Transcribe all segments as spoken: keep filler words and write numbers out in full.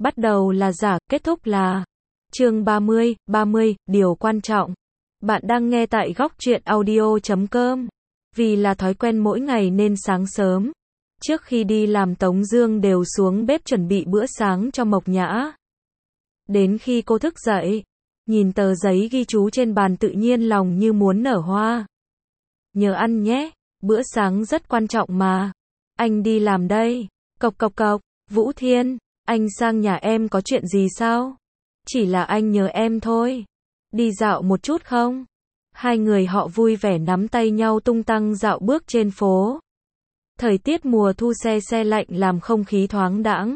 Bắt đầu là giả, kết thúc là chương ba mươi, ba mươi, điều quan trọng. Bạn đang nghe tại góc truyện audio chấm com. Vì là thói quen mỗi ngày nên sáng sớm, trước khi đi làm Tống Dương đều xuống bếp chuẩn bị bữa sáng cho Mộc Nhã. Đến khi cô thức dậy, nhìn tờ giấy ghi chú trên bàn tự nhiên lòng như muốn nở hoa. Nhớ ăn nhé, bữa sáng rất quan trọng mà. Anh đi làm đây. Cộc cộc cộc, Vũ Thiên, anh sang nhà em có chuyện gì sao? Chỉ là anh nhớ em thôi. Đi dạo một chút không? Hai người họ vui vẻ nắm tay nhau tung tăng dạo bước trên phố. Thời tiết mùa thu se se lạnh làm không khí thoáng đãng,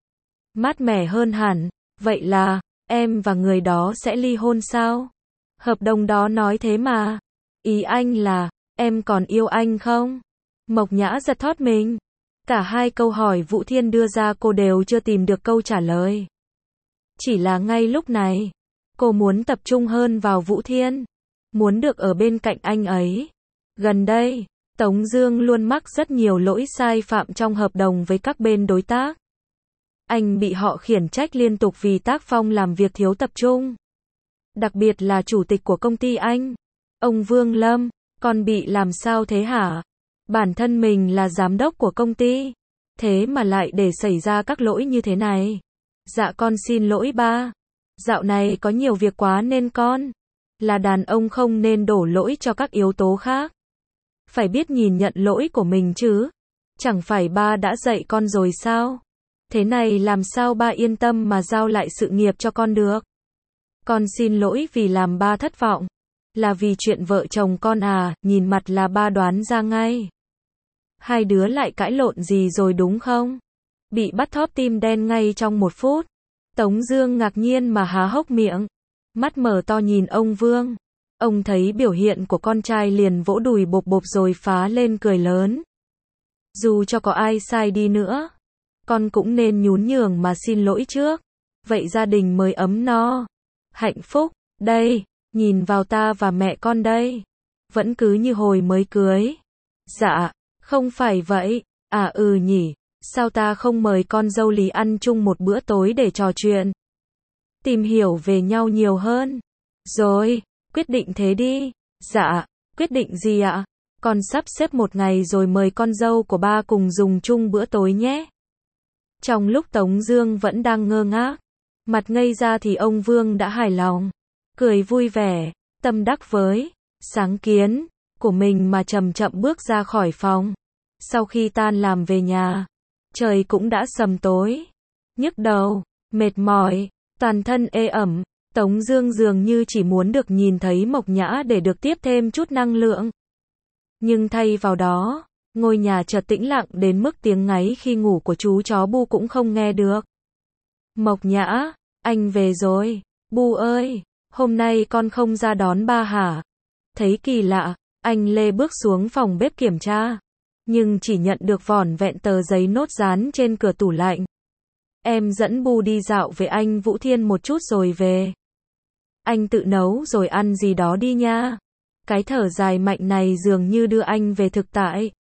mát mẻ hơn hẳn. Vậy là, em và người đó sẽ ly hôn sao? Hợp đồng đó nói thế mà. Ý anh là, em còn yêu anh không? Mộc Nhã giật thót mình. Cả hai câu hỏi Vũ Thiên đưa ra cô đều chưa tìm được câu trả lời. Chỉ là ngay lúc này, cô muốn tập trung hơn vào Vũ Thiên, muốn được ở bên cạnh anh ấy. Gần đây, Tống Dương luôn mắc rất nhiều lỗi sai phạm trong hợp đồng với các bên đối tác. Anh bị họ khiển trách liên tục vì tác phong làm việc thiếu tập trung. Đặc biệt là chủ tịch của công ty anh, ông Vương Lâm, còn bị làm sao thế hả? Bản thân mình là giám đốc của công ty, thế mà lại để xảy ra các lỗi như thế này. Dạ con xin lỗi ba. Dạo này có nhiều việc quá nên con, là đàn ông không nên đổ lỗi cho các yếu tố khác. Phải biết nhìn nhận lỗi của mình chứ. Chẳng phải ba đã dạy con rồi sao? Thế này làm sao ba yên tâm mà giao lại sự nghiệp cho con được? Con xin lỗi vì làm ba thất vọng. Là vì chuyện vợ chồng con à, nhìn mặt là ba đoán ra ngay. Hai đứa lại cãi lộn gì rồi đúng không? Bị bắt thóp tim đen ngay trong một phút. Tống Dương ngạc nhiên mà há hốc miệng, mắt mở to nhìn ông Vương. Ông thấy biểu hiện của con trai liền vỗ đùi bộp bộp rồi phá lên cười lớn. Dù cho có ai sai đi nữa, con cũng nên nhún nhường mà xin lỗi trước. Vậy gia đình mới ấm no, hạnh phúc. Đây, nhìn vào ta và mẹ con đây, vẫn cứ như hồi mới cưới. Dạ, không phải vậy. À ừ nhỉ, sao ta không mời con dâu Lý ăn chung một bữa tối để trò chuyện, tìm hiểu về nhau nhiều hơn. Rồi, quyết định thế đi. Dạ, quyết định gì ạ? Con sắp xếp một ngày rồi mời con dâu của ba cùng dùng chung bữa tối nhé. Trong lúc Tống Dương vẫn đang ngơ ngác, mặt ngây ra thì ông Vương đã hài lòng, cười vui vẻ, tâm đắc với sáng kiến của mình mà chậm chậm bước ra khỏi phòng. Sau khi tan làm về nhà, trời cũng đã sầm tối, nhức đầu, mệt mỏi, toàn thân ê ẩm. Tống Dương dường như chỉ muốn được nhìn thấy Mộc Nhã để được tiếp thêm chút năng lượng. Nhưng thay vào đó, ngôi nhà chợt tĩnh lặng đến mức tiếng ngáy khi ngủ của chú chó Bu cũng không nghe được. Mộc Nhã, anh về rồi. Bu ơi, hôm nay con không ra đón ba hả? Thấy kỳ lạ, anh Lê bước xuống phòng bếp kiểm tra, nhưng chỉ nhận được vỏn vẹn tờ giấy nốt dán trên cửa tủ lạnh. Em dẫn Bu đi dạo với anh Vũ Thiên một chút rồi về. Anh tự nấu rồi ăn gì đó đi nha. Cái thở dài mạnh này dường như đưa anh về thực tại.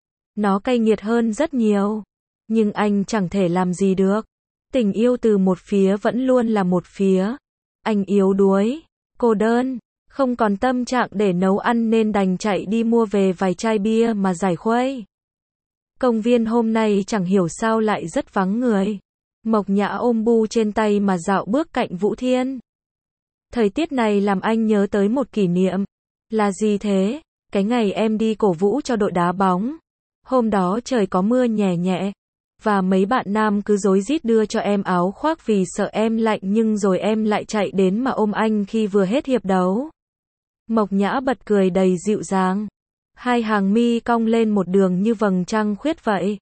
Nó cay nghiệt hơn rất nhiều. Nhưng anh chẳng thể làm gì được. Tình yêu từ một phía vẫn luôn là một phía. Anh yếu đuối, cô đơn, không còn tâm trạng để nấu ăn nên đành chạy đi mua về vài chai bia mà giải khuây. Công viên hôm nay chẳng hiểu sao lại rất vắng người. Mộc Nhã ôm Bu trên tay mà dạo bước cạnh Vũ Thiên. Thời tiết này làm anh nhớ tới một kỷ niệm. Là gì thế? Cái ngày em đi cổ vũ cho đội đá bóng. Hôm đó trời có mưa nhẹ nhẹ, và mấy bạn nam cứ rối rít đưa cho em áo khoác vì sợ em lạnh, nhưng rồi em lại chạy đến mà ôm anh khi vừa hết hiệp đấu. Mộc Nhã bật cười đầy dịu dàng. Hai hàng mi cong lên một đường như vầng trăng khuyết vậy.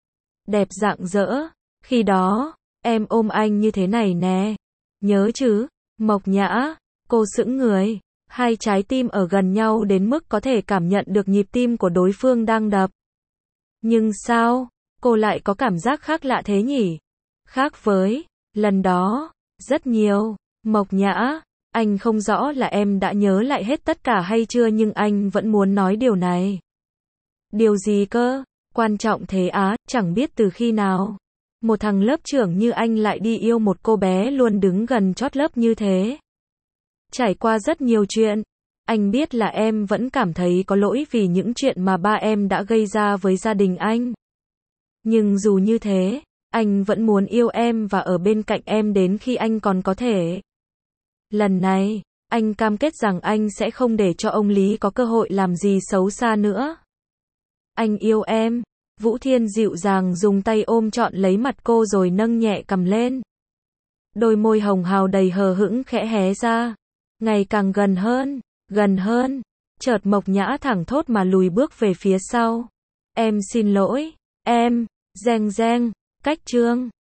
Đẹp rạng rỡ. Khi đó, em ôm anh như thế này nè. Nhớ chứ? Mộc Nhã, cô sững người. Hai trái tim ở gần nhau đến mức có thể cảm nhận được nhịp tim của đối phương đang đập. Nhưng sao, cô lại có cảm giác khác lạ thế nhỉ? Khác với lần đó, rất nhiều. Mộc Nhã, anh không rõ là em đã nhớ lại hết tất cả hay chưa, nhưng anh vẫn muốn nói điều này. Điều gì cơ? Quan trọng thế á, chẳng biết từ khi nào. Một thằng lớp trưởng như anh lại đi yêu một cô bé luôn đứng gần chót lớp như thế. Trải qua rất nhiều chuyện, anh biết là em vẫn cảm thấy có lỗi vì những chuyện mà ba em đã gây ra với gia đình anh. Nhưng dù như thế, anh vẫn muốn yêu em và ở bên cạnh em đến khi anh còn có thể. Lần này, anh cam kết rằng anh sẽ không để cho ông Lý có cơ hội làm gì xấu xa nữa. Anh yêu em. Vũ Thiên dịu dàng dùng tay ôm trọn lấy mặt cô rồi nâng nhẹ cằm lên. Đôi môi hồng hào đầy hờ hững khẽ hé ra. Ngày càng gần hơn, gần hơn. Chợt Mộc Nhã thẳng thốt mà lùi bước về phía sau. Em xin lỗi, em, reng reng, cách chương.